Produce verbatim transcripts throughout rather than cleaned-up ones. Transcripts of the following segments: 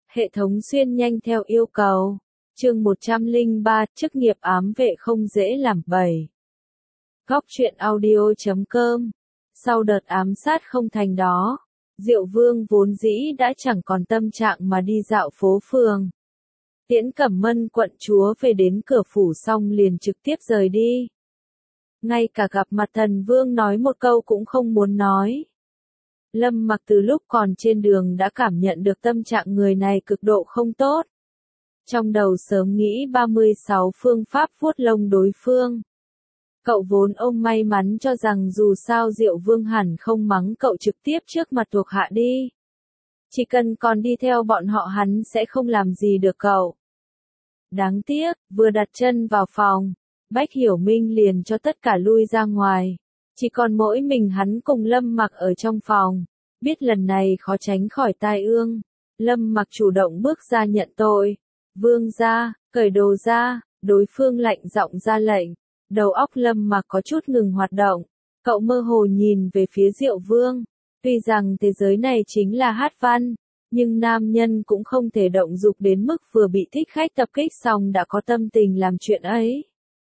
Hệ thống xuyên nhanh theo yêu cầu. Chương một trăm lẻ ba, chức nghiệp ám vệ không dễ làm. Bảy. Góc truyện audio chấm com. Sau đợt ám sát không thành đó, Diệu Vương vốn dĩ đã chẳng còn tâm trạng mà đi dạo phố phường. Tiễn Cẩm Mân quận chúa về đến cửa phủ xong liền trực tiếp rời đi. Ngay cả gặp mặt thần vương nói một câu cũng không muốn nói. Lâm Mặc từ lúc còn trên đường đã cảm nhận được tâm trạng người này cực độ không tốt. Trong đầu sớm nghĩ ba mươi sáu phương pháp vuốt lông đối phương. Cậu vốn ôm may mắn cho rằng dù sao Diệu Vương hẳn không mắng cậu trực tiếp trước mặt thuộc hạ đi. Chỉ cần còn đi theo bọn họ hắn sẽ không làm gì được cậu. Đáng tiếc, vừa đặt chân vào phòng, Bách Hiểu Minh liền cho tất cả lui ra ngoài. Chỉ còn mỗi mình hắn cùng Lâm Mặc ở trong phòng. Biết lần này khó tránh khỏi tai ương. Lâm Mặc chủ động bước ra nhận tội. Vương gia, cởi đồ ra, đối phương lạnh giọng ra lệnh. Đầu óc Lâm Mặc có chút ngừng hoạt động. Cậu mơ hồ nhìn về phía Diệu Vương. Tuy rằng thế giới này chính là hát văn, nhưng nam nhân cũng không thể động dục đến mức vừa bị thích khách tập kích xong đã có tâm tình làm chuyện ấy.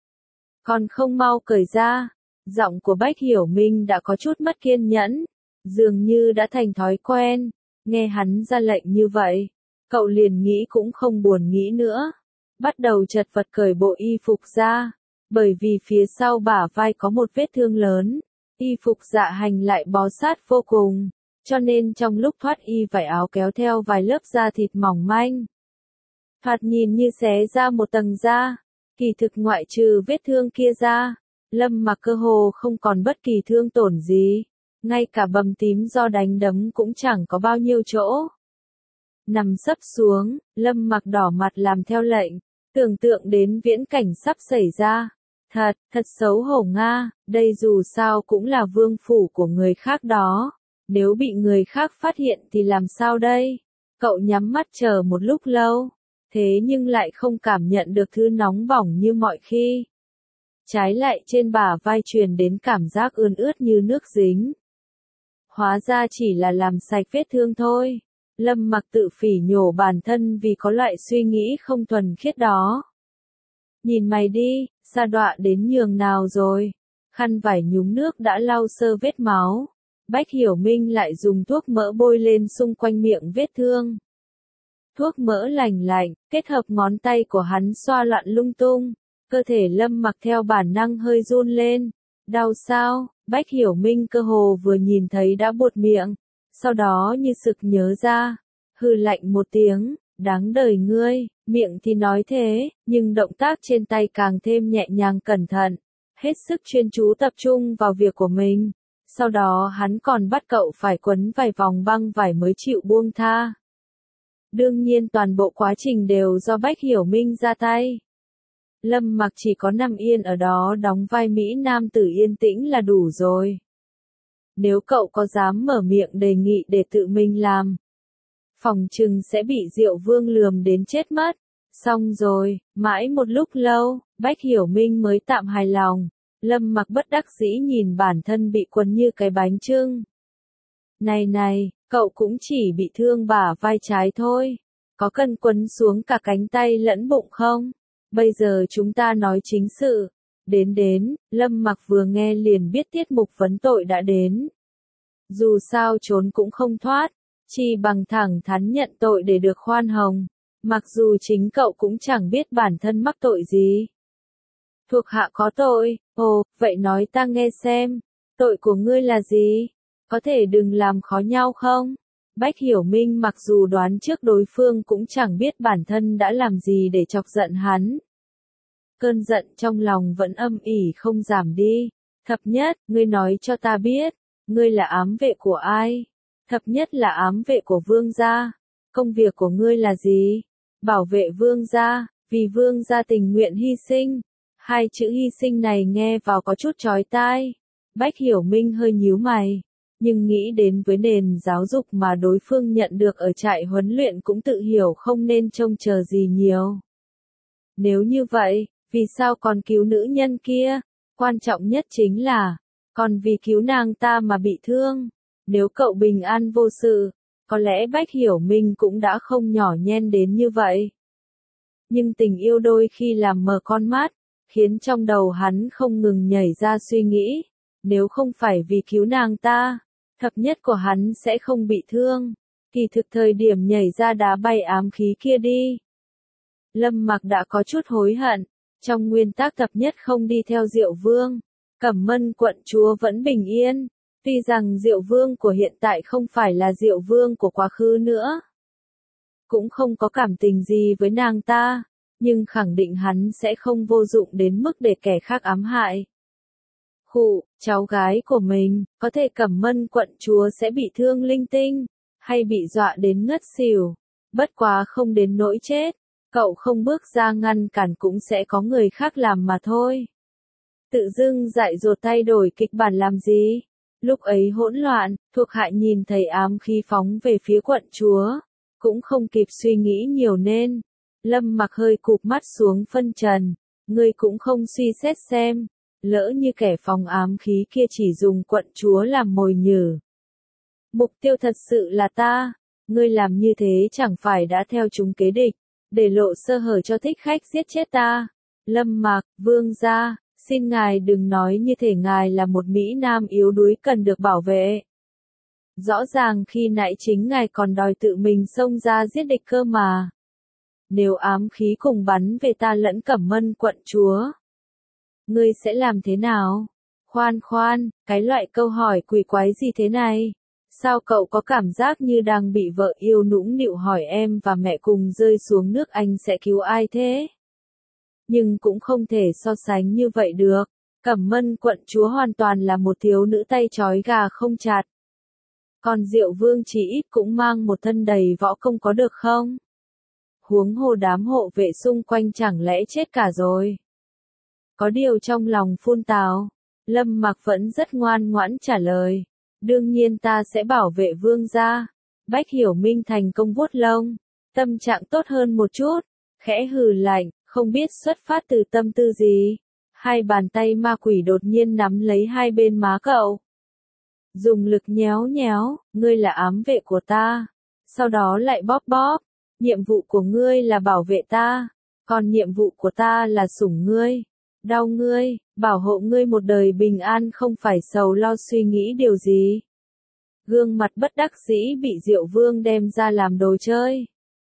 Còn không mau cởi ra. Giọng của Bách Hiểu Minh đã có chút mất kiên nhẫn, dường như đã thành thói quen. Nghe hắn ra lệnh như vậy, cậu liền nghĩ cũng không buồn nghĩ nữa. Bắt đầu chật vật cởi bộ y phục ra, bởi vì phía sau bả vai có một vết thương lớn. Y phục dạ hành lại bó sát vô cùng, cho nên trong lúc thoát y vải áo kéo theo vài lớp da thịt mỏng manh. Thoạt nhìn như xé ra một tầng da, kỳ thực ngoại trừ vết thương kia ra, Lâm Mặc cơ hồ không còn bất kỳ thương tổn gì, ngay cả bầm tím do đánh đấm cũng chẳng có bao nhiêu chỗ. Nằm sấp xuống, Lâm Mặc đỏ mặt làm theo lệnh, tưởng tượng đến viễn cảnh sắp xảy ra. Thật, thật xấu hổ Nga, đây dù sao cũng là vương phủ của người khác đó. Nếu bị người khác phát hiện thì làm sao đây? Cậu nhắm mắt chờ một lúc lâu, thế nhưng lại không cảm nhận được thứ nóng bỏng như mọi khi. Trái lại trên bả vai truyền đến cảm giác ươn ướt như nước dính. Hóa ra chỉ là làm sạch vết thương thôi. Lâm Mặc tự phỉ nhổ bản thân vì có loại suy nghĩ không thuần khiết đó. Nhìn mày đi, sa đọa đến nhường nào rồi. Khăn vải nhúng nước đã lau sơ vết máu. Bách Hiểu Minh lại dùng thuốc mỡ bôi lên xung quanh miệng vết thương. Thuốc mỡ lành lạnh, kết hợp ngón tay của hắn xoa loạn lung tung. Cơ thể Lâm Mặc theo bản năng hơi run lên. Đau sao? Bách Hiểu Minh cơ hồ vừa nhìn thấy đã buột miệng. Sau đó như sực nhớ ra. Hừ lạnh một tiếng, đáng đời ngươi. Miệng thì nói thế, nhưng động tác trên tay càng thêm nhẹ nhàng cẩn thận. Hết sức chuyên chú tập trung vào việc của mình. Sau đó hắn còn bắt cậu phải quấn vài vòng băng vải mới chịu buông tha. Đương nhiên toàn bộ quá trình đều do Bách Hiểu Minh ra tay. Lâm Mặc chỉ có nằm yên ở đó đóng vai Mỹ Nam tử yên tĩnh là đủ rồi. Nếu cậu có dám mở miệng đề nghị để tự mình làm, phòng chừng sẽ bị Diệu Vương lườm đến chết mất. Xong rồi, mãi một lúc lâu, Bách Hiểu Minh mới tạm hài lòng. Lâm Mặc bất đắc dĩ nhìn bản thân bị quấn như cái bánh chưng. Này này, cậu cũng chỉ bị thương bả vai trái thôi. Có cần quấn xuống cả cánh tay lẫn bụng không? Bây giờ chúng ta nói chính sự. Đến đến, Lâm Mặc vừa nghe liền biết tiết mục vấn tội đã đến. Dù sao trốn cũng không thoát, chỉ bằng thẳng thắn nhận tội để được khoan hồng. Mặc dù chính cậu cũng chẳng biết bản thân mắc tội gì. Thuộc hạ có tội, ồ, vậy nói ta nghe xem, tội của ngươi là gì? Có thể đừng làm khó nhau không? Bách Hiểu Minh mặc dù đoán trước đối phương cũng chẳng biết bản thân đã làm gì để chọc giận hắn. Cơn giận trong lòng vẫn âm ỉ không giảm đi. Thập nhất, ngươi nói cho ta biết, ngươi là ám vệ của ai? Thập nhất là ám vệ của vương gia. Công việc của ngươi là gì? Bảo vệ vương gia, vì vương gia tình nguyện hy sinh. Hai chữ hy sinh này nghe vào có chút chói tai. Bách Hiểu Minh hơi nhíu mày, nhưng nghĩ đến với nền giáo dục mà đối phương nhận được ở trại huấn luyện cũng tự hiểu không nên trông chờ gì nhiều. Nếu như vậy, vì sao còn cứu nữ nhân kia? Quan trọng nhất chính là, còn vì cứu nàng ta mà bị thương. Nếu cậu bình an vô sự, có lẽ Bách Hiểu Minh cũng đã không nhỏ nhen đến như vậy. Nhưng tình yêu đôi khi làm mờ con mắt, khiến trong đầu hắn không ngừng nhảy ra suy nghĩ, nếu không phải vì cứu nàng ta, thập nhất của hắn sẽ không bị thương. Kỳ thực thời điểm nhảy ra đá bay ám khí kia đi, Lâm Mặc đã có chút hối hận, trong nguyên tắc thập nhất không đi theo Diệu Vương, Cẩm Mân quận chúa vẫn bình yên, tuy rằng Diệu Vương của hiện tại không phải là Diệu Vương của quá khứ nữa. Cũng không có cảm tình gì với nàng ta, nhưng khẳng định hắn sẽ không vô dụng đến mức để kẻ khác ám hại. Khụ, cháu gái của mình, có thể Cẩm Mân quận chúa sẽ bị thương linh tinh, hay bị dọa đến ngất xỉu, bất quá không đến nỗi chết, cậu không bước ra ngăn cản cũng sẽ có người khác làm mà thôi. Tự dưng dại dột thay đổi kịch bản làm gì? Lúc ấy hỗn loạn, thuộc hạ nhìn thấy ám khí phóng về phía quận chúa, cũng không kịp suy nghĩ nhiều nên. Lâm Mặc hơi cụp mắt xuống phân trần, ngươi cũng không suy xét xem, lỡ như kẻ phóng ám khí kia chỉ dùng quận chúa làm mồi nhử. Mục tiêu thật sự là ta, ngươi làm như thế chẳng phải đã theo chúng kế địch, để lộ sơ hở cho thích khách giết chết ta. Lâm Mặc, vương gia, xin ngài đừng nói như thể ngài là một Mỹ Nam yếu đuối cần được bảo vệ. Rõ ràng khi nãy chính ngài còn đòi tự mình xông ra giết địch cơ mà. Nếu ám khí cùng bắn về ta lẫn Cẩm Mân quận chúa, ngươi sẽ làm thế nào? Khoan khoan, cái loại câu hỏi quỷ quái gì thế này? Sao cậu có cảm giác như đang bị vợ yêu nũng nịu hỏi em và mẹ cùng rơi xuống nước anh sẽ cứu ai thế? Nhưng cũng không thể so sánh như vậy được. Cẩm Mân quận chúa hoàn toàn là một thiếu nữ tay trói gà không chặt. Còn Diệu Vương chỉ ít cũng mang một thân đầy võ công có được không? Huống hồ đám hộ vệ xung quanh chẳng lẽ chết cả rồi? Có điều trong lòng phun tào, Lâm Mặc vẫn rất ngoan ngoãn trả lời. Đương nhiên ta sẽ bảo vệ vương gia. Bách Hiểu Minh thành công vuốt lông, tâm trạng tốt hơn một chút, khẽ hừ lạnh, không biết xuất phát từ tâm tư gì. Hai bàn tay ma quỷ đột nhiên nắm lấy hai bên má cậu. Dùng lực nhéo nhéo, ngươi là ám vệ của ta. Sau đó lại bóp bóp, nhiệm vụ của ngươi là bảo vệ ta, còn nhiệm vụ của ta là sủng ngươi, đau ngươi, bảo hộ ngươi một đời bình an không phải sầu lo suy nghĩ điều gì. Gương mặt bất đắc dĩ bị Diệu Vương đem ra làm đồ chơi.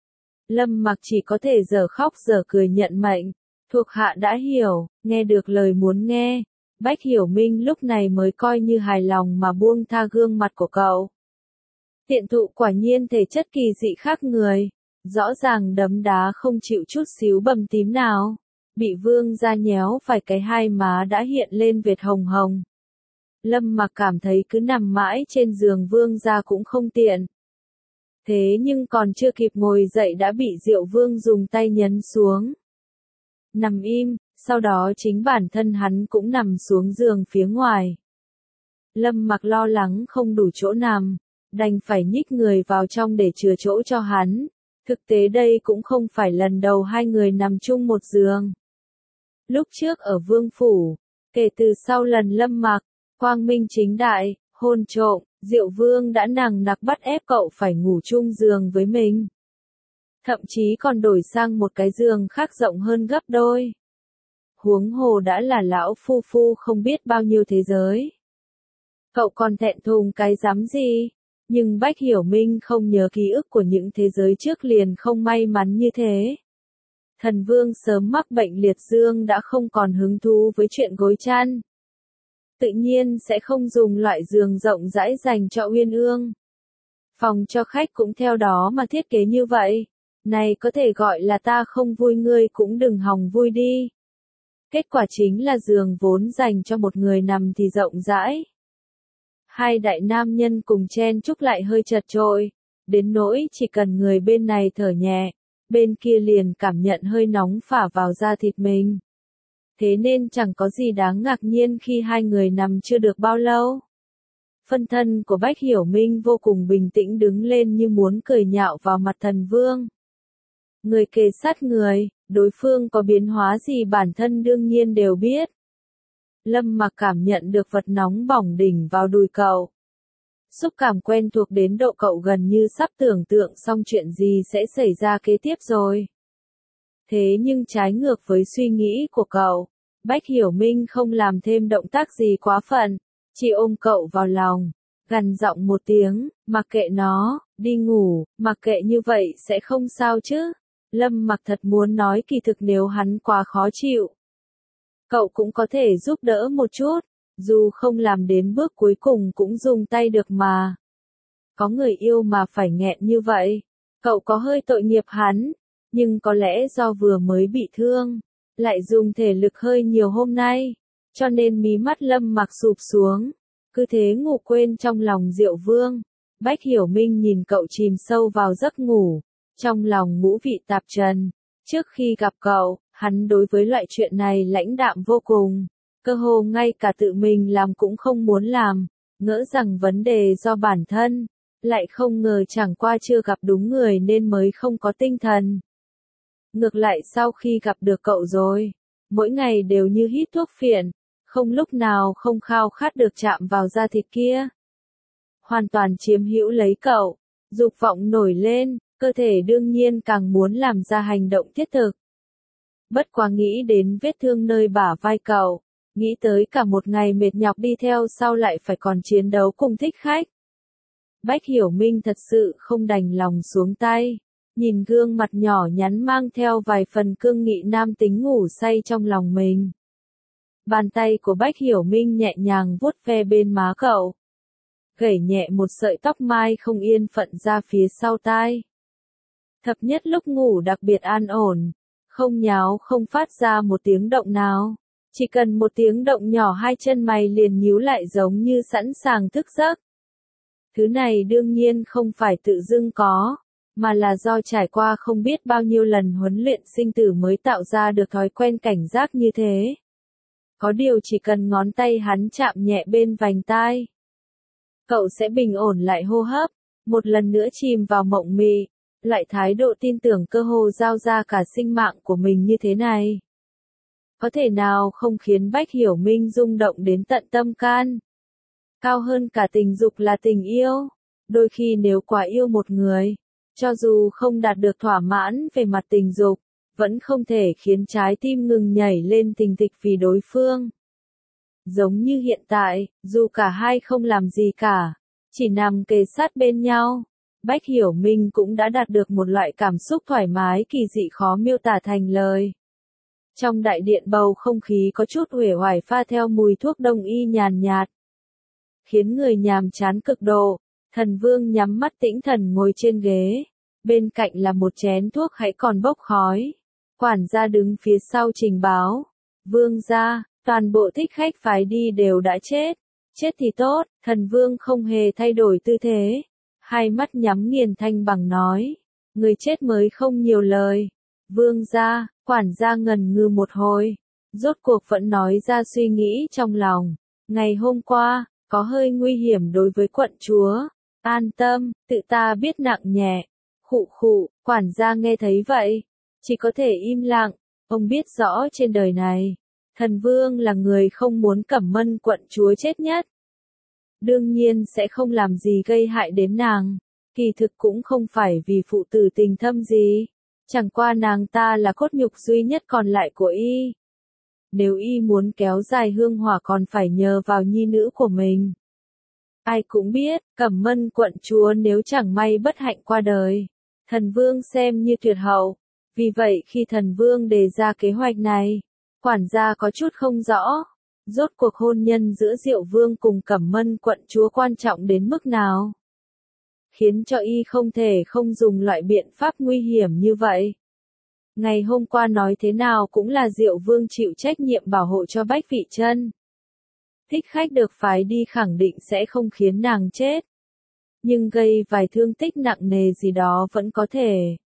Lâm Mặc chỉ có thể giờ khóc giờ cười nhận mệnh, thuộc hạ đã hiểu, nghe được lời muốn nghe. Bách Hiểu Minh lúc này mới coi như hài lòng mà buông tha gương mặt của cậu. Tiện thụ quả nhiên thể chất kỳ dị khác người, rõ ràng đấm đá không chịu chút xíu bầm tím nào, bị vương gia nhéo phải cái hai má đã hiện lên vệt hồng hồng. Lâm Mặc cảm thấy cứ nằm mãi trên giường vương gia cũng không tiện. Thế nhưng còn chưa kịp ngồi dậy đã bị Diệu Vương dùng tay nhấn xuống. Nằm im, sau đó chính bản thân hắn cũng nằm xuống giường phía ngoài. Lâm Mặc lo lắng không đủ chỗ nằm, đành phải nhích người vào trong để chừa chỗ cho hắn. Thực tế đây cũng không phải lần đầu hai người nằm chung một giường. Lúc trước ở Vương Phủ, kể từ sau lần Lâm Mặc, quang minh chính đại, hôn trộm, Diệu Vương đã nằng nặc bắt ép cậu phải ngủ chung giường với mình. Thậm chí còn đổi sang một cái giường khác rộng hơn gấp đôi. Huống hồ đã là lão phu phu không biết bao nhiêu thế giới. Cậu còn thẹn thùng cái dám gì? Nhưng Bách Hiểu Minh không nhớ ký ức của những thế giới trước liền không may mắn như thế. Thần Vương sớm mắc bệnh liệt dương đã không còn hứng thú với chuyện gối chăn. Tự nhiên sẽ không dùng loại giường rộng rãi dành cho uyên ương. Phòng cho khách cũng theo đó mà thiết kế như vậy. Này có thể gọi là ta không vui ngươi cũng đừng hòng vui đi. Kết quả chính là giường vốn dành cho một người nằm thì rộng rãi. Hai đại nam nhân cùng chen chúc lại hơi chật chội, đến nỗi chỉ cần người bên này thở nhẹ, bên kia liền cảm nhận hơi nóng phả vào da thịt mình. Thế nên chẳng có gì đáng ngạc nhiên khi hai người nằm chưa được bao lâu. Phân thân của Bách Hiểu Minh vô cùng bình tĩnh đứng lên như muốn cười nhạo vào mặt thần vương. Người kề sát người, đối phương có biến hóa gì bản thân đương nhiên đều biết. Lâm Mặc cảm nhận được vật nóng bỏng đỉnh vào đùi cậu. xúc cảm quen thuộc đến độ cậu gần như sắp tưởng tượng xong chuyện gì sẽ xảy ra kế tiếp rồi. Thế nhưng trái ngược với suy nghĩ của cậu, Bách Hiểu Minh không làm thêm động tác gì quá phận, chỉ ôm cậu vào lòng, gằn giọng một tiếng, mặc kệ nó, đi ngủ, mặc kệ như vậy sẽ không sao chứ. Lâm Mặc thật muốn nói kỳ thực nếu hắn quá khó chịu, cậu cũng có thể giúp đỡ một chút, dù không làm đến bước cuối cùng cũng dùng tay được mà. Có người yêu mà phải nghẹn như vậy, cậu có hơi tội nghiệp hắn, nhưng có lẽ do vừa mới bị thương, lại dùng thể lực hơi nhiều hôm nay, cho nên mí mắt Lâm Mặc sụp xuống, cứ thế ngủ quên trong lòng Diệu Vương. Bách Hiểu Minh nhìn cậu chìm sâu vào giấc ngủ, trong lòng ngũ vị tạp trần. Trước khi gặp cậu, hắn đối với loại chuyện này lãnh đạm vô cùng, cơ hồ ngay cả tự mình làm cũng không muốn làm, ngỡ rằng vấn đề do bản thân, lại không ngờ chẳng qua chưa gặp đúng người nên mới không có tinh thần. Ngược lại sau khi gặp được cậu rồi, mỗi ngày đều như hít thuốc phiện, không lúc nào không khao khát được chạm vào da thịt kia. Hoàn toàn chiếm hữu lấy cậu, dục vọng nổi lên, cơ thể đương nhiên càng muốn làm ra hành động thiết thực. Bất quá nghĩ đến vết thương nơi bả vai cậu, nghĩ tới cả một ngày mệt nhọc đi theo sau lại phải còn chiến đấu cùng thích khách. Bách Hiểu Minh thật sự không đành lòng xuống tay, nhìn gương mặt nhỏ nhắn mang theo vài phần cương nghị nam tính ngủ say trong lòng mình. Bàn tay của Bách Hiểu Minh nhẹ nhàng vuốt ve bên má cậu, gẩy nhẹ một sợi tóc mai không yên phận ra phía sau tai. Thập nhất lúc ngủ đặc biệt an ổn, không nháo không phát ra một tiếng động nào, chỉ cần một tiếng động nhỏ hai chân mày liền nhíu lại giống như sẵn sàng thức giấc. Thứ này đương nhiên không phải tự dưng có, mà là do trải qua không biết bao nhiêu lần huấn luyện sinh tử mới tạo ra được thói quen cảnh giác như thế. Có điều chỉ cần ngón tay hắn chạm nhẹ bên vành tai, cậu sẽ bình ổn lại hô hấp, một lần nữa chìm vào mộng mị, loại thái độ tin tưởng cơ hồ giao ra cả sinh mạng của mình như thế này. Có thể nào không khiến Bách Hiểu Minh rung động đến tận tâm can? Cao hơn cả tình dục là tình yêu, đôi khi nếu quá yêu một người, cho dù không đạt được thỏa mãn về mặt tình dục, vẫn không thể khiến trái tim ngừng nhảy lên thình thịch vì đối phương. Giống như hiện tại, dù cả hai không làm gì cả, chỉ nằm kề sát bên nhau, Bách Hiểu Minh cũng đã đạt được một loại cảm xúc thoải mái kỳ dị khó miêu tả thành lời. Trong đại điện bầu không khí có chút uể oải pha theo mùi thuốc đông y nhàn nhạt, khiến người nhàm chán cực độ. Thần Vương nhắm mắt tĩnh thần ngồi trên ghế, bên cạnh là một chén thuốc hãy còn bốc khói. Quản gia đứng phía sau trình báo, Vương gia, toàn bộ thích khách phái đi đều đã chết. Chết thì tốt, Thần Vương không hề thay đổi tư thế, hai mắt nhắm nghiền thanh bằng nói, người chết mới không nhiều lời. Vương gia, quản gia ngần ngừ một hồi, rốt cuộc vẫn nói ra suy nghĩ trong lòng. Ngày hôm qua, có hơi nguy hiểm đối với quận chúa. An tâm, tự ta biết nặng nhẹ. Khụ khụ, quản gia nghe thấy vậy, chỉ có thể im lặng. Ông biết rõ trên đời này, Thần Vương là người không muốn Cẩm Mân quận chúa chết nhất. Đương nhiên sẽ không làm gì gây hại đến nàng, kỳ thực cũng không phải vì phụ tử tình thâm gì, chẳng qua nàng ta là cốt nhục duy nhất còn lại của y. Nếu y muốn kéo dài hương hỏa còn phải nhờ vào nhi nữ của mình. Ai cũng biết, Cẩm Mân quận chúa nếu chẳng may bất hạnh qua đời, Thần Vương xem như tuyệt hậu. Vì vậy khi Thần Vương đề ra kế hoạch này, quản gia có chút không rõ, rốt cuộc hôn nhân giữa Diệu Vương cùng Cẩm Mân quận chúa quan trọng đến mức nào, khiến cho y không thể không dùng loại biện pháp nguy hiểm như vậy. Ngày hôm qua nói thế nào cũng là Diệu Vương chịu trách nhiệm bảo hộ cho Bách Vị Trân. Thích khách được phái đi khẳng định sẽ không khiến nàng chết, nhưng gây vài thương tích nặng nề gì đó vẫn có thể.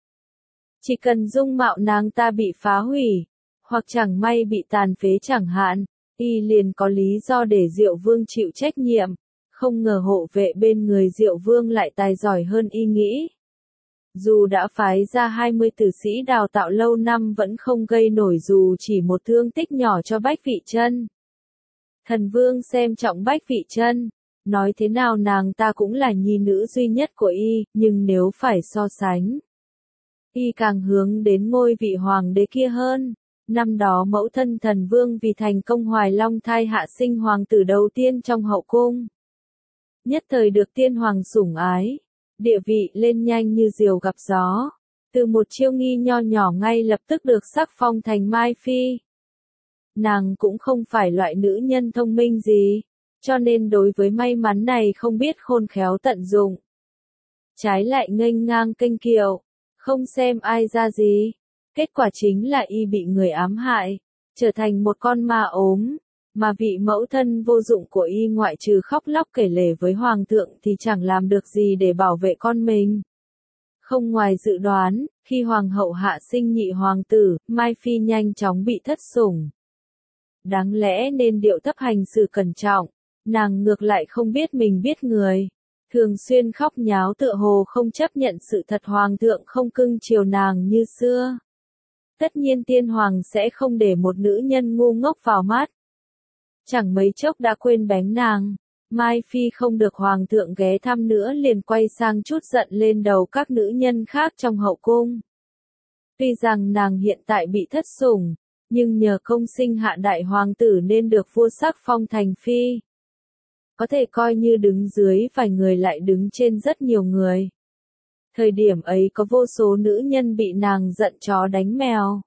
Chỉ cần dung mạo nàng ta bị phá hủy, hoặc chẳng may bị tàn phế chẳng hạn, y liền có lý do để Diệu Vương chịu trách nhiệm. Không ngờ hộ vệ bên người Diệu Vương lại tài giỏi hơn y nghĩ. Dù đã phái ra hai mươi tử sĩ đào tạo lâu năm vẫn không gây nổi dù chỉ một thương tích nhỏ cho Bách Vị Trân. Thần Vương xem trọng Bách Vị Trân, Nói thế nào nàng ta cũng là nhi nữ duy nhất của y, nhưng nếu phải so sánh, y càng hướng đến ngôi vị hoàng đế kia hơn. Năm đó mẫu thân thần vương vì thành công hoài long thai hạ sinh hoàng tử đầu tiên trong hậu cung. Nhất thời được tiên hoàng sủng ái, địa vị lên nhanh như diều gặp gió. Từ một chiêu nghi nho nhỏ ngay lập tức được sắc phong thành Mai Phi. Nàng cũng không phải loại nữ nhân thông minh gì, cho nên đối với may mắn này không biết khôn khéo tận dụng. Trái lại nghênh ngang kênh kiệu, không xem ai ra gì. Kết quả chính là y bị người ám hại, trở thành một con ma ốm, mà vị mẫu thân vô dụng của y ngoại trừ khóc lóc kể lể với hoàng thượng thì chẳng làm được gì để bảo vệ con mình. Không ngoài dự đoán, khi hoàng hậu hạ sinh nhị hoàng tử, Mai Phi nhanh chóng bị thất sủng. Đáng lẽ nên điệu thấp hành xử cẩn trọng, nàng ngược lại không biết mình biết người. Thường xuyên khóc nháo tựa hồ không chấp nhận sự thật hoàng thượng không cưng chiều nàng như xưa. Tất nhiên tiên hoàng sẽ không để một nữ nhân ngu ngốc vào mắt. Chẳng mấy chốc đã quên bén nàng. Mai Phi không được hoàng thượng ghé thăm nữa liền quay sang chút giận lên đầu các nữ nhân khác trong hậu cung. Tuy rằng nàng hiện tại bị thất sủng, nhưng nhờ công sinh hạ đại hoàng tử nên được vua sắc phong thành phi. Có thể coi như đứng dưới vài người lại đứng trên rất nhiều người. Thời điểm ấy có vô số nữ nhân bị nàng giận chó đánh mèo.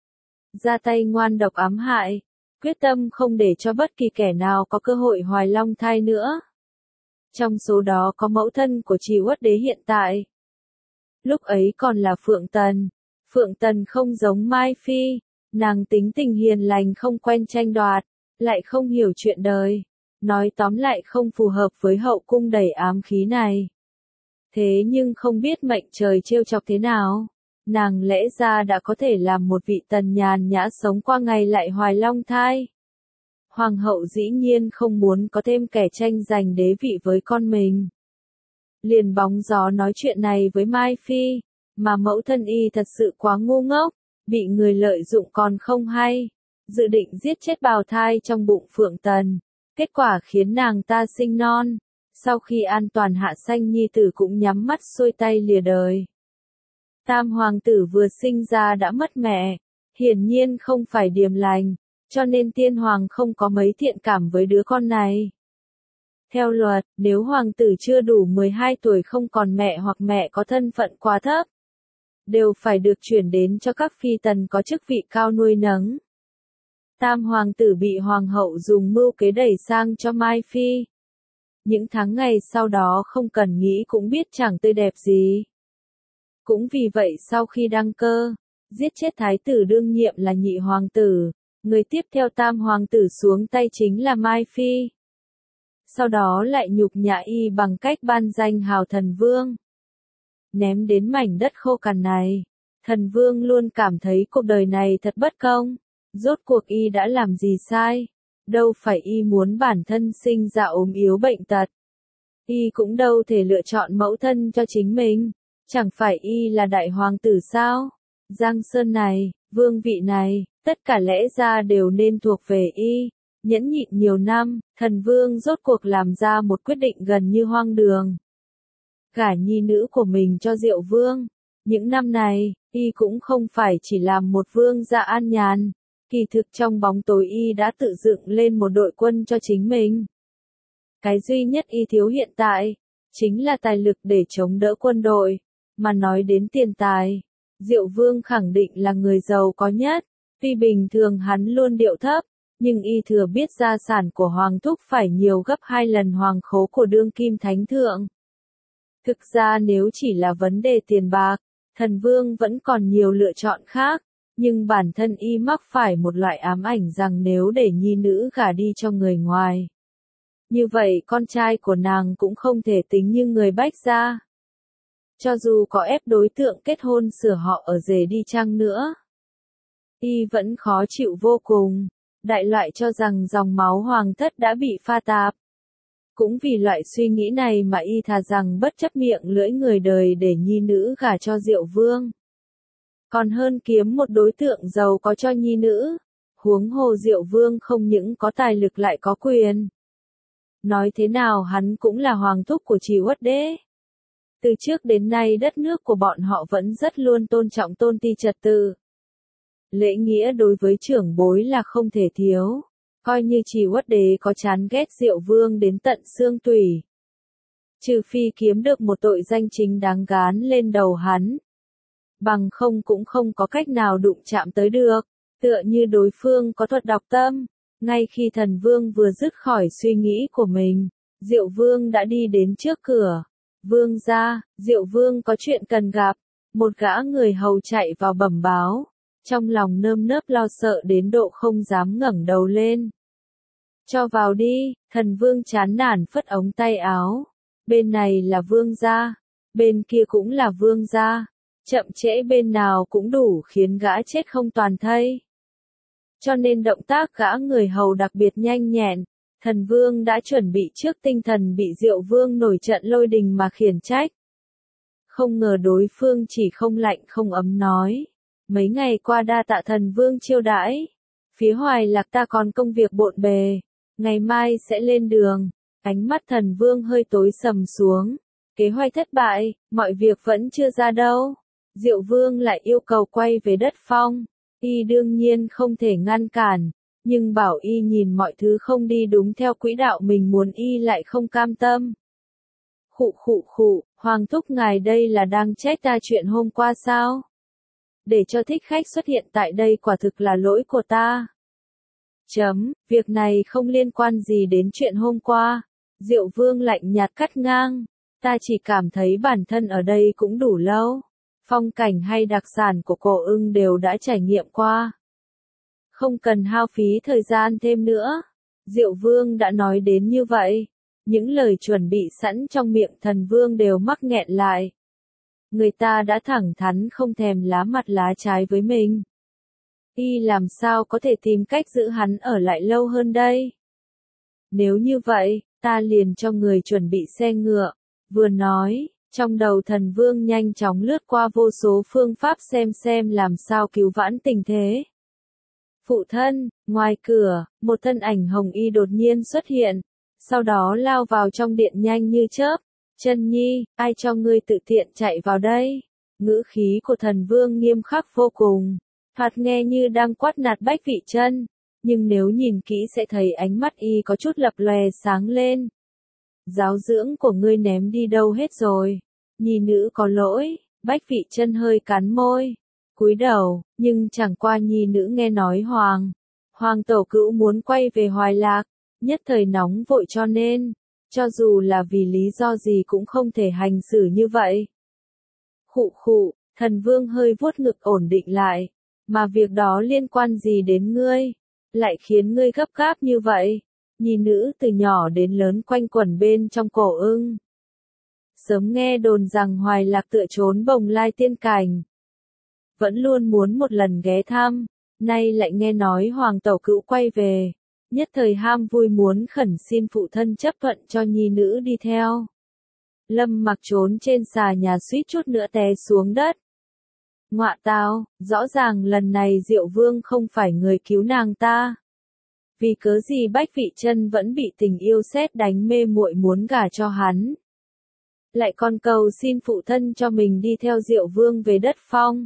Ra tay ngoan độc ám hại, quyết tâm không để cho bất kỳ kẻ nào có cơ hội hoài long thai nữa. Trong số đó có mẫu thân của Trì Uất Đế hiện tại. Lúc ấy còn là Phượng Tần. Phượng Tần không giống Mai Phi, nàng tính tình hiền lành không quen tranh đoạt, lại không hiểu chuyện đời. Nói tóm lại không phù hợp với hậu cung đầy ám khí này. Thế nhưng không biết mệnh trời trêu chọc thế nào, nàng lẽ ra đã có thể làm một vị tần nhàn nhã sống qua ngày lại hoài long thai. Hoàng hậu dĩ nhiên không muốn có thêm kẻ tranh giành đế vị với con mình. Liền bóng gió nói chuyện này với Mai Phi, mà mẫu thân y thật sự quá ngu ngốc, bị người lợi dụng còn không hay, dự định giết chết bào thai trong bụng Phượng Tần. Kết quả khiến nàng ta sinh non, sau khi an toàn hạ sanh nhi tử cũng nhắm mắt xuôi tay lìa đời. Tam hoàng tử vừa sinh ra đã mất mẹ, hiển nhiên không phải điềm lành, cho nên tiên hoàng không có mấy thiện cảm với đứa con này. Theo luật, nếu hoàng tử chưa đủ mười hai tuổi không còn mẹ hoặc mẹ có thân phận quá thấp, đều phải được chuyển đến cho các phi tần có chức vị cao nuôi nấng. Tam hoàng tử bị hoàng hậu dùng mưu kế đẩy sang cho Mai Phi. Những tháng ngày sau đó không cần nghĩ cũng biết chẳng tươi đẹp gì. Cũng vì vậy sau khi đăng cơ, giết chết thái tử đương nhiệm là nhị hoàng tử, người tiếp theo tam hoàng tử xuống tay chính là Mai Phi. Sau đó lại nhục nhã y bằng cách ban danh hào thần vương. Ném đến mảnh đất khô cằn này, thần vương luôn cảm thấy cuộc đời này thật bất công. Rốt cuộc y đã làm gì sai? Đâu phải y muốn bản thân sinh ra ốm yếu bệnh tật. Y cũng đâu thể lựa chọn mẫu thân cho chính mình. Chẳng phải y là đại hoàng tử sao? Giang sơn này, vương vị này, tất cả lẽ ra đều nên thuộc về y. Nhẫn nhịn nhiều năm, thần vương rốt cuộc làm ra một quyết định gần như hoang đường. Gả nhi nữ của mình cho Diệu Vương. Những năm này, y cũng không phải chỉ làm một vương gia an nhàn. Kỳ thực trong bóng tối y đã tự dựng lên một đội quân cho chính mình. Cái duy nhất y thiếu hiện tại, chính là tài lực để chống đỡ quân đội. Mà nói đến tiền tài, Diệu Vương khẳng định là người giàu có nhất. Tuy bình thường hắn luôn điệu thấp, nhưng y thừa biết gia sản của Hoàng Thúc phải nhiều gấp hai lần hoàng khố của đương kim thánh thượng. Thực ra nếu chỉ là vấn đề tiền bạc, thần vương vẫn còn nhiều lựa chọn khác. Nhưng bản thân y mắc phải một loại ám ảnh rằng nếu để nhi nữ gả đi cho người ngoài, như vậy con trai của nàng cũng không thể tính như người Bách gia. Cho dù có ép đối tượng kết hôn sửa họ ở rể đi chăng nữa, y vẫn khó chịu vô cùng. Đại loại cho rằng dòng máu hoàng thất đã bị pha tạp. Cũng vì loại suy nghĩ này mà y thà rằng bất chấp miệng lưỡi người đời để nhi nữ gả cho Diệu Vương. Còn hơn kiếm một đối tượng giàu có cho nhi nữ. Huống hồ Diệu Vương không những có tài lực lại có quyền. Nói thế nào hắn cũng là hoàng thúc của Trì Uất Đế. Từ trước đến nay đất nước của bọn họ vẫn rất luôn tôn trọng tôn ti trật tự. Lễ nghĩa đối với trưởng bối là không thể thiếu. Coi như Trì Uất Đế có chán ghét Diệu Vương đến tận xương tủy. Trừ phi kiếm được một tội danh chính đáng gán lên đầu hắn. Bằng không cũng không có cách nào đụng chạm tới được. Tựa như đối phương có thuật đọc tâm. Ngay khi thần vương vừa dứt khỏi suy nghĩ của mình, Diệu Vương đã đi đến trước cửa. Vương gia, Diệu Vương có chuyện cần gặp. Một gã người hầu chạy vào bẩm báo. Trong lòng nơm nớp lo sợ đến độ không dám ngẩng đầu lên. Cho vào đi, thần vương chán nản phất ống tay áo. Bên này là vương gia, bên kia cũng là vương gia. Chậm trễ bên nào cũng đủ khiến gã chết không toàn thây. Cho nên động tác gã người hầu đặc biệt nhanh nhẹn. Thần vương đã chuẩn bị trước tinh thần bị Diệu Vương nổi trận lôi đình mà khiển trách. Không ngờ đối phương chỉ không lạnh không ấm nói. Mấy ngày qua đa tạ thần vương chiêu đãi. Phía Hoài Lạc ta còn công việc bộn bề. Ngày mai sẽ lên đường. Ánh mắt thần vương hơi tối sầm xuống. Kế hoạch thất bại, mọi việc vẫn chưa ra đâu. Diệu Vương lại yêu cầu quay về đất phong. Y đương nhiên không thể ngăn cản. Nhưng bảo y nhìn mọi thứ không đi đúng theo quỹ đạo mình muốn y lại không cam tâm. Khụ khụ khụ, Hoàng thúc ngài đây là đang trách ta chuyện hôm qua sao? Để cho thích khách xuất hiện tại đây quả thực là lỗi của ta. Chấm, việc này không liên quan gì đến chuyện hôm qua. Diệu Vương lạnh nhạt cắt ngang. Ta chỉ cảm thấy bản thân ở đây cũng đủ lâu. Phong cảnh hay đặc sản của Cổ Ưng đều đã trải nghiệm qua. Không cần hao phí thời gian thêm nữa. Diệu Vương đã nói đến như vậy. Những lời chuẩn bị sẵn trong miệng thần vương đều mắc nghẹn lại. Người ta đã thẳng thắn không thèm lá mặt lá trái với mình. Y làm sao có thể tìm cách giữ hắn ở lại lâu hơn đây? Nếu như vậy, ta liền cho người chuẩn bị xe ngựa. Vừa nói, trong đầu thần vương nhanh chóng lướt qua vô số phương pháp xem xem làm sao cứu vãn tình thế. Phụ thân, ngoài cửa, một thân ảnh hồng y đột nhiên xuất hiện, sau đó lao vào trong điện nhanh như chớp. Chân nhi, ai cho ngươi tự tiện chạy vào đây? Ngữ khí của thần vương nghiêm khắc vô cùng, thoạt nghe như đang quát nạt Bách Vị Chân, nhưng nếu nhìn kỹ sẽ thấy ánh mắt y có chút lập lòe sáng lên. Giáo dưỡng của ngươi ném đi đâu hết rồi? Nhi nữ có lỗi. Bách Vị Chân hơi cắn môi, cúi đầu, nhưng chẳng qua nhi nữ nghe nói hoàng, hoàng tổ cữu muốn quay về Hoài Lạc, nhất thời nóng vội cho nên, cho dù là vì lý do gì cũng không thể hành xử như vậy. Khụ khụ, thần vương hơi vuốt ngực ổn định lại, mà việc đó liên quan gì đến ngươi, lại khiến ngươi gấp gáp như vậy? Nhi nữ từ nhỏ đến lớn quanh quẩn bên trong Cổ Ưng. Sớm nghe đồn rằng Hoài Lạc tựa trốn bồng lai tiên cảnh. Vẫn luôn muốn một lần ghé thăm, nay lại nghe nói hoàng tẩu cữu quay về. Nhất thời ham vui muốn khẩn xin phụ thân chấp thuận cho nhi nữ đi theo. Lâm Mặc trốn trên xà nhà suýt chút nữa té xuống đất. Ngọa tao, rõ ràng lần này Diệu Vương không phải người cứu nàng ta. Vì cớ gì Bách Vị Chân vẫn bị tình yêu sét đánh mê muội muốn gả cho hắn. Lại còn cầu xin phụ thân cho mình đi theo Diệu Vương về đất phong.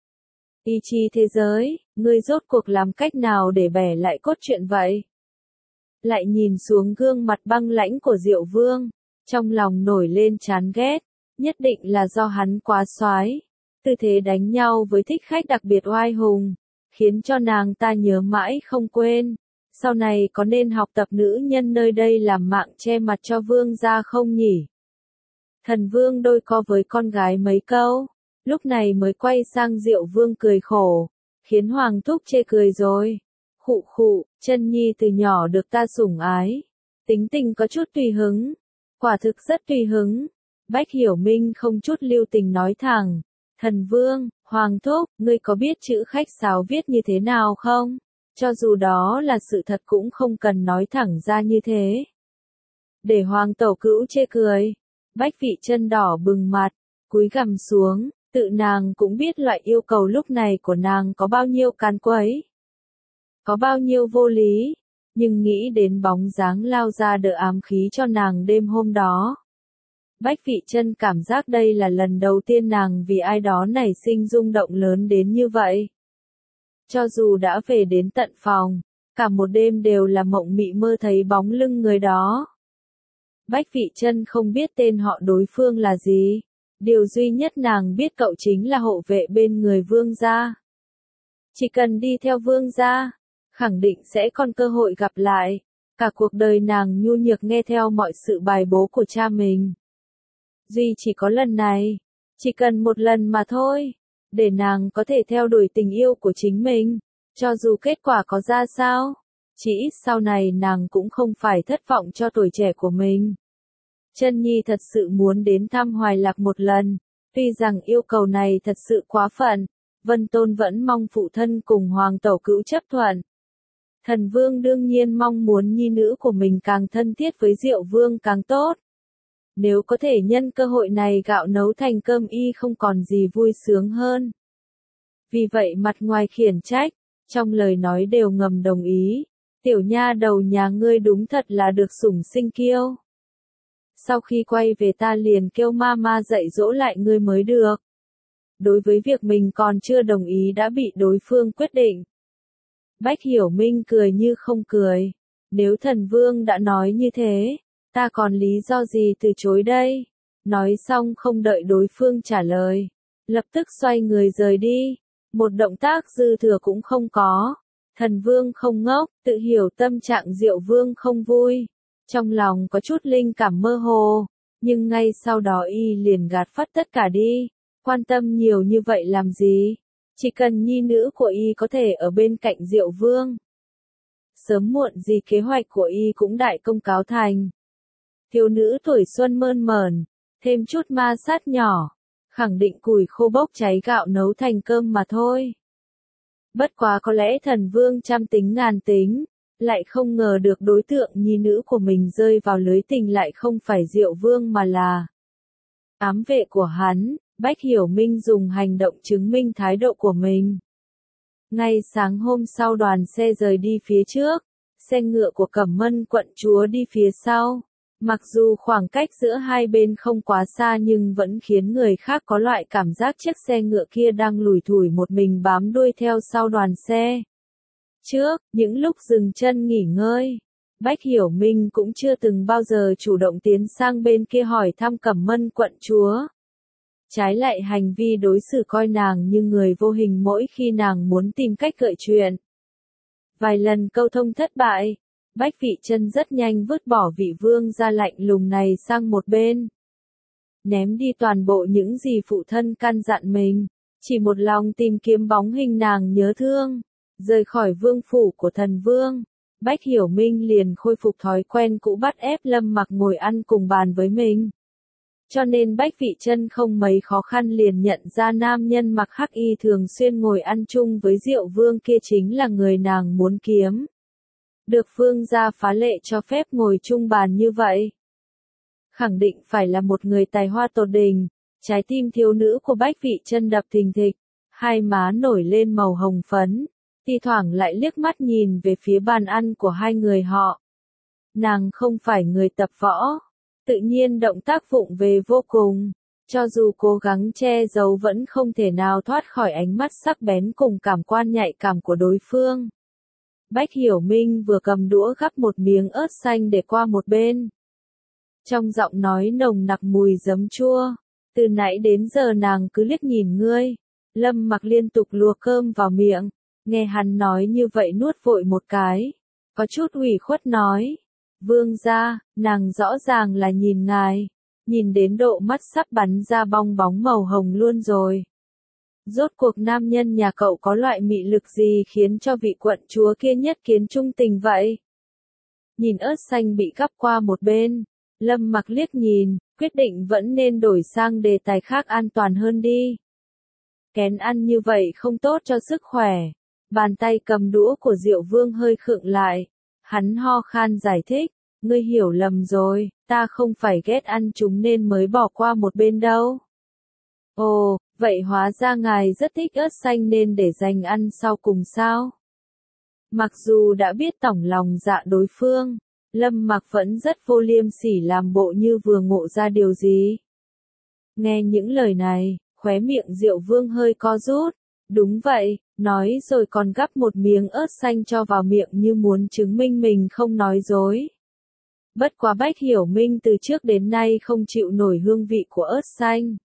Ý chí thế giới, ngươi rốt cuộc làm cách nào để bẻ lại cốt truyện vậy? Lại nhìn xuống gương mặt băng lãnh của Diệu Vương, trong lòng nổi lên chán ghét, nhất định là do hắn quá soái, tư thế đánh nhau với thích khách đặc biệt oai hùng, khiến cho nàng ta nhớ mãi không quên. Sau này có nên học tập nữ nhân nơi đây làm mạng che mặt cho vương gia không nhỉ? Thần vương đôi co với con gái mấy câu, lúc này mới quay sang Diệu Vương cười khổ, khiến hoàng thúc chê cười rồi. Khụ khụ, Chân nhi từ nhỏ được ta sủng ái, tính tình có chút tùy hứng, quả thực rất tùy hứng. Bách Hiểu Minh không chút lưu tình nói thẳng, thần vương, hoàng thúc, ngươi có biết chữ khách sáo viết như thế nào không? Cho dù đó là sự thật cũng không cần nói thẳng ra như thế. Để hoàng tẩu cữu chê cười. Bách Vị Chân đỏ bừng mặt, cúi gằm xuống, tự nàng cũng biết loại yêu cầu lúc này của nàng có bao nhiêu càn quấy, có bao nhiêu vô lý. nhưng nghĩ đến bóng dáng lao ra đỡ ám khí cho nàng đêm hôm đó. Bách Vị Chân cảm giác đây là lần đầu tiên nàng vì ai đó nảy sinh rung động lớn đến như vậy. Cho dù đã về đến tận phòng, cả một đêm đều là mộng mị mơ thấy bóng lưng người đó. Bách Vị Chân không biết tên họ đối phương là gì, điều duy nhất nàng biết cậu chính là hộ vệ bên người vương gia. Chỉ cần đi theo vương gia, khẳng định sẽ còn cơ hội gặp lại. Cả cuộc đời nàng nhu nhược nghe theo mọi sự bài bố của cha mình. Duy chỉ có lần này, chỉ cần một lần mà thôi, để nàng có thể theo đuổi tình yêu của chính mình, cho dù kết quả có ra sao, chỉ ít sau này nàng cũng không phải thất vọng cho tuổi trẻ của mình. Chân Nhi thật sự muốn đến thăm Hoài Lạc một lần, tuy rằng yêu cầu này thật sự quá phận, Vân Tôn vẫn mong phụ thân cùng Hoàng Tẩu Cữu chấp thuận. Thần Vương đương nhiên mong muốn nhi nữ của mình càng thân thiết với Diệu Vương càng tốt. Nếu có thể nhân cơ hội này gạo nấu thành cơm y không còn gì vui sướng hơn. Vì vậy mặt ngoài khiển trách, trong lời nói đều ngầm đồng ý. Tiểu nha đầu nhà ngươi đúng thật là được sủng sinh kiêu. Sau khi quay về ta liền kêu mama dạy dỗ lại ngươi mới được. Đối với việc mình còn chưa đồng ý đã bị đối phương quyết định. Bách Hiểu Minh cười như không cười. Nếu thần vương đã nói như thế, ta còn lý do gì từ chối đây? Nói xong không đợi đối phương trả lời. Lập tức xoay người rời đi. Một động tác dư thừa cũng không có. Thần vương không ngốc, tự hiểu tâm trạng Diệu Vương không vui. Trong lòng có chút linh cảm mơ hồ. Nhưng ngay sau đó y liền gạt phắt tất cả đi. Quan tâm nhiều như vậy làm gì? Chỉ cần nhi nữ của y có thể ở bên cạnh Diệu Vương. Sớm muộn gì kế hoạch của y cũng đại công cáo thành. Thiếu nữ tuổi xuân mơn mởn, thêm chút ma sát nhỏ, khẳng định củi khô bốc cháy gạo nấu thành cơm mà thôi. Bất quá có lẽ thần vương trăm tính ngàn tính, lại không ngờ được đối tượng nhi nữ của mình rơi vào lưới tình lại không phải Diệu Vương mà là ám vệ của hắn. Bách Hiểu Minh dùng hành động chứng minh thái độ của mình. Ngay sáng hôm sau đoàn xe rời đi phía trước, xe ngựa của Cẩm Mân quận chúa đi phía sau. Mặc dù khoảng cách giữa hai bên không quá xa nhưng vẫn khiến người khác có loại cảm giác chiếc xe ngựa kia đang lủi thủi một mình bám đuôi theo sau đoàn xe. Trước, những lúc dừng chân nghỉ ngơi, Bách Hiểu Minh cũng chưa từng bao giờ chủ động tiến sang bên kia hỏi thăm Cẩm Mân quận chúa. Trái lại hành vi đối xử coi nàng như người vô hình mỗi khi nàng muốn tìm cách gợi chuyện. Vài lần câu thông thất bại, Bách Vị Chân rất nhanh vứt bỏ vị vương gia lạnh lùng này sang một bên. Ném đi toàn bộ những gì phụ thân căn dặn mình, chỉ một lòng tìm kiếm bóng hình nàng nhớ thương, rời khỏi vương phủ của thần vương. Bách Hiểu Minh liền khôi phục thói quen cũ bắt ép Lâm Mặc ngồi ăn cùng bàn với mình. Cho nên Bách Vị Chân không mấy khó khăn liền nhận ra nam nhân mặc hắc y thường xuyên ngồi ăn chung với Diệu Vương kia chính là người nàng muốn kiếm. Được vương gia phá lệ cho phép ngồi chung bàn như vậy. Khẳng định phải là một người tài hoa tột đỉnh. Trái tim thiếu nữ của Bách Vị Chân đập thình thịch, hai má nổi lên màu hồng phấn, thi thoảng lại liếc mắt nhìn về phía bàn ăn của hai người họ. Nàng không phải người tập võ. Tự nhiên động tác vụng về vô cùng, cho dù cố gắng che giấu vẫn không thể nào thoát khỏi ánh mắt sắc bén cùng cảm quan nhạy cảm của đối phương. Bách Hiểu Minh vừa cầm đũa gắp một miếng ớt xanh để qua một bên. Trong giọng nói nồng nặc mùi giấm chua, từ nãy đến giờ nàng cứ liếc nhìn ngươi. Lâm Mặc liên tục lùa cơm vào miệng, nghe hắn nói như vậy nuốt vội một cái, có chút ủy khuất nói. Vương gia, nàng rõ ràng là nhìn ngài, nhìn đến độ mắt sắp bắn ra bong bóng màu hồng luôn rồi. Rốt cuộc nam nhân nhà cậu có loại mị lực gì khiến cho vị quận chúa kia nhất kiến trung tình vậy? Nhìn ớt xanh bị gắp qua một bên, Lâm Mặc liếc nhìn, quyết định vẫn nên đổi sang đề tài khác an toàn hơn đi. Kén ăn như vậy không tốt cho sức khỏe. Bàn tay cầm đũa của Diệu Vương hơi khựng lại. Hắn ho khan giải thích, ngươi hiểu lầm rồi, ta không phải ghét ăn chúng nên mới bỏ qua một bên đâu. Ồ, vậy hóa ra ngài rất thích ớt xanh nên để dành ăn sau cùng sao? Mặc dù đã biết tỏng lòng dạ đối phương, Lâm Mặc vẫn rất vô liêm sỉ làm bộ như vừa ngộ ra điều gì. Nghe những lời này, khóe miệng Diệu Vương hơi co rút. Đúng vậy, nói rồi còn gắp một miếng ớt xanh cho vào miệng như muốn chứng minh mình không nói dối. Bất quá Bách Hiểu Minh từ trước đến nay không chịu nổi hương vị của ớt xanh.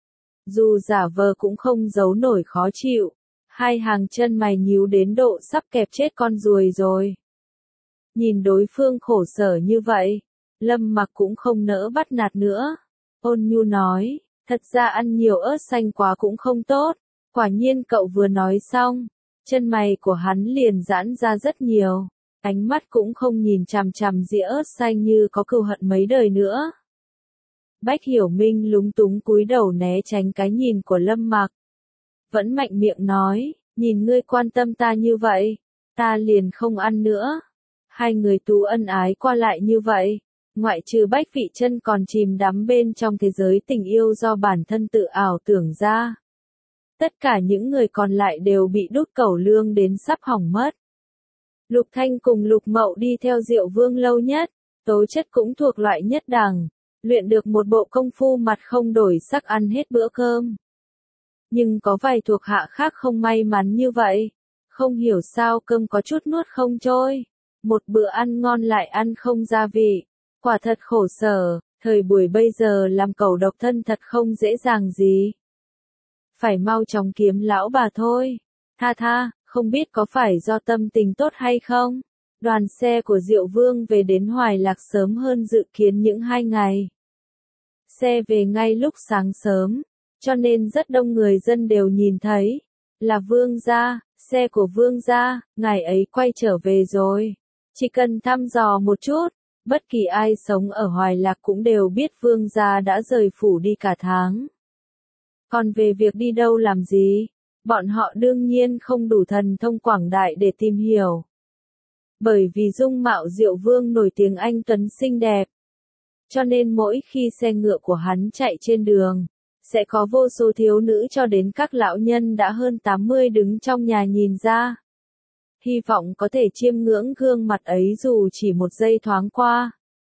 Dù giả vờ cũng không giấu nổi khó chịu, hai hàng chân mày nhíu đến độ sắp kẹp chết con ruồi rồi. Nhìn đối phương khổ sở như vậy, Lâm Mặc cũng không nỡ bắt nạt nữa. Ôn nhu nói, thật ra ăn nhiều ớt xanh quá cũng không tốt. Quả nhiên cậu vừa nói xong, chân mày của hắn liền giãn ra rất nhiều, ánh mắt cũng không nhìn chằm chằm dĩa ớt xanh như có cừu hận mấy đời nữa. Bách Hiểu Minh lúng túng cúi đầu né tránh cái nhìn của Lâm Mặc. Vẫn mạnh miệng nói, nhìn ngươi quan tâm ta như vậy, ta liền không ăn nữa. Hai người tú ân ái qua lại như vậy, ngoại trừ Bách Vị Chân còn chìm đắm bên trong thế giới tình yêu do bản thân tự ảo tưởng ra. Tất cả những người còn lại đều bị đút cẩu lương đến sắp hỏng mất. Lục Thanh cùng Lục Mậu đi theo Diệu Vương lâu nhất, tố chất cũng thuộc loại nhất đẳng, luyện được một bộ công phu mặt không đổi sắc ăn hết bữa cơm. Nhưng có vài thuộc hạ khác không may mắn như vậy, không hiểu sao cơm có chút nuốt không trôi, một bữa ăn ngon lại ăn không gia vị, quả thật khổ sở, thời buổi bây giờ làm cẩu độc thân thật không dễ dàng gì. Phải mau chóng kiếm lão bà thôi. Tha tha, không biết có phải do tâm tình tốt hay không? Đoàn xe của Diệu Vương về đến Hoài Lạc sớm hơn dự kiến những hai ngày. Xe về ngay lúc sáng sớm, cho nên rất đông người dân đều nhìn thấy. Là Vương gia, xe của Vương gia, ngài ấy quay trở về rồi. Chỉ cần thăm dò một chút, bất kỳ ai sống ở Hoài Lạc cũng đều biết Vương gia đã rời phủ đi cả tháng. Còn về việc đi đâu làm gì, bọn họ đương nhiên không đủ thần thông quảng đại để tìm hiểu. Bởi vì dung mạo Diệu Vương nổi tiếng anh tuấn xinh đẹp. Cho nên mỗi khi xe ngựa của hắn chạy trên đường, sẽ có vô số thiếu nữ cho đến các lão nhân đã hơn tám mươi đứng trong nhà nhìn ra. Hy vọng có thể chiêm ngưỡng gương mặt ấy dù chỉ một giây thoáng qua.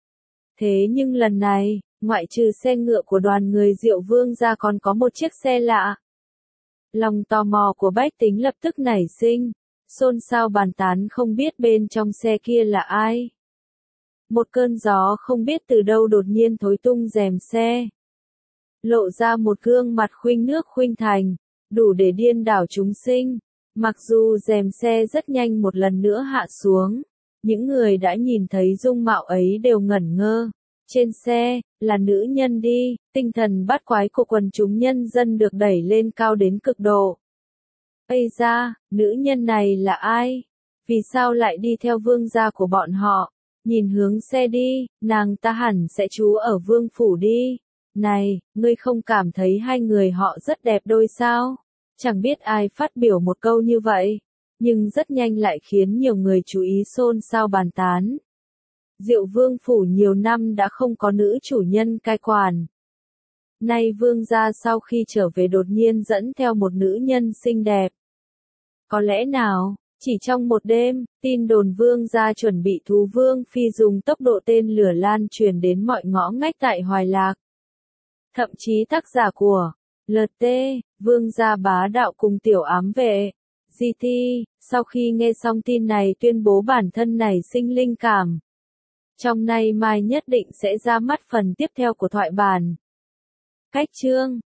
Thế nhưng lần này, ngoại trừ xe ngựa của đoàn người Diệu Vương ra còn có một chiếc xe lạ. Lòng tò mò của bách tính lập tức nảy sinh, xôn xao bàn tán không biết bên trong xe kia là ai. Một cơn gió không biết từ đâu đột nhiên thổi tung rèm xe. Lộ ra một gương mặt khuynh nước khuynh thành, đủ để điên đảo chúng sinh. Mặc dù rèm xe rất nhanh một lần nữa hạ xuống, những người đã nhìn thấy dung mạo ấy đều ngẩn ngơ. Trên xe, là nữ nhân đi, tinh thần bát quái của quần chúng nhân dân được đẩy lên cao đến cực độ. Ây da, nữ nhân này là ai? Vì sao lại đi theo vương gia của bọn họ? Nhìn hướng xe đi, nàng ta hẳn sẽ trú ở vương phủ đi. Này, ngươi không cảm thấy hai người họ rất đẹp đôi sao? Chẳng biết ai phát biểu một câu như vậy, nhưng rất nhanh lại khiến nhiều người chú ý xôn xao bàn tán. Diệu Vương phủ nhiều năm đã không có nữ chủ nhân cai quản. Nay vương gia sau khi trở về đột nhiên dẫn theo một nữ nhân xinh đẹp. Có lẽ nào, chỉ trong một đêm, tin đồn vương gia chuẩn bị thú vương phi dùng tốc độ tên lửa lan truyền đến mọi ngõ ngách tại Hoài Lạc. Thậm chí tác giả của lờ tê, vương gia bá đạo cùng tiểu ám vệ, giê tê, sau khi nghe xong tin này tuyên bố bản thân này sinh linh cảm. Trong nay mai nhất định sẽ ra mắt phần tiếp theo của thoại bản. Cách chương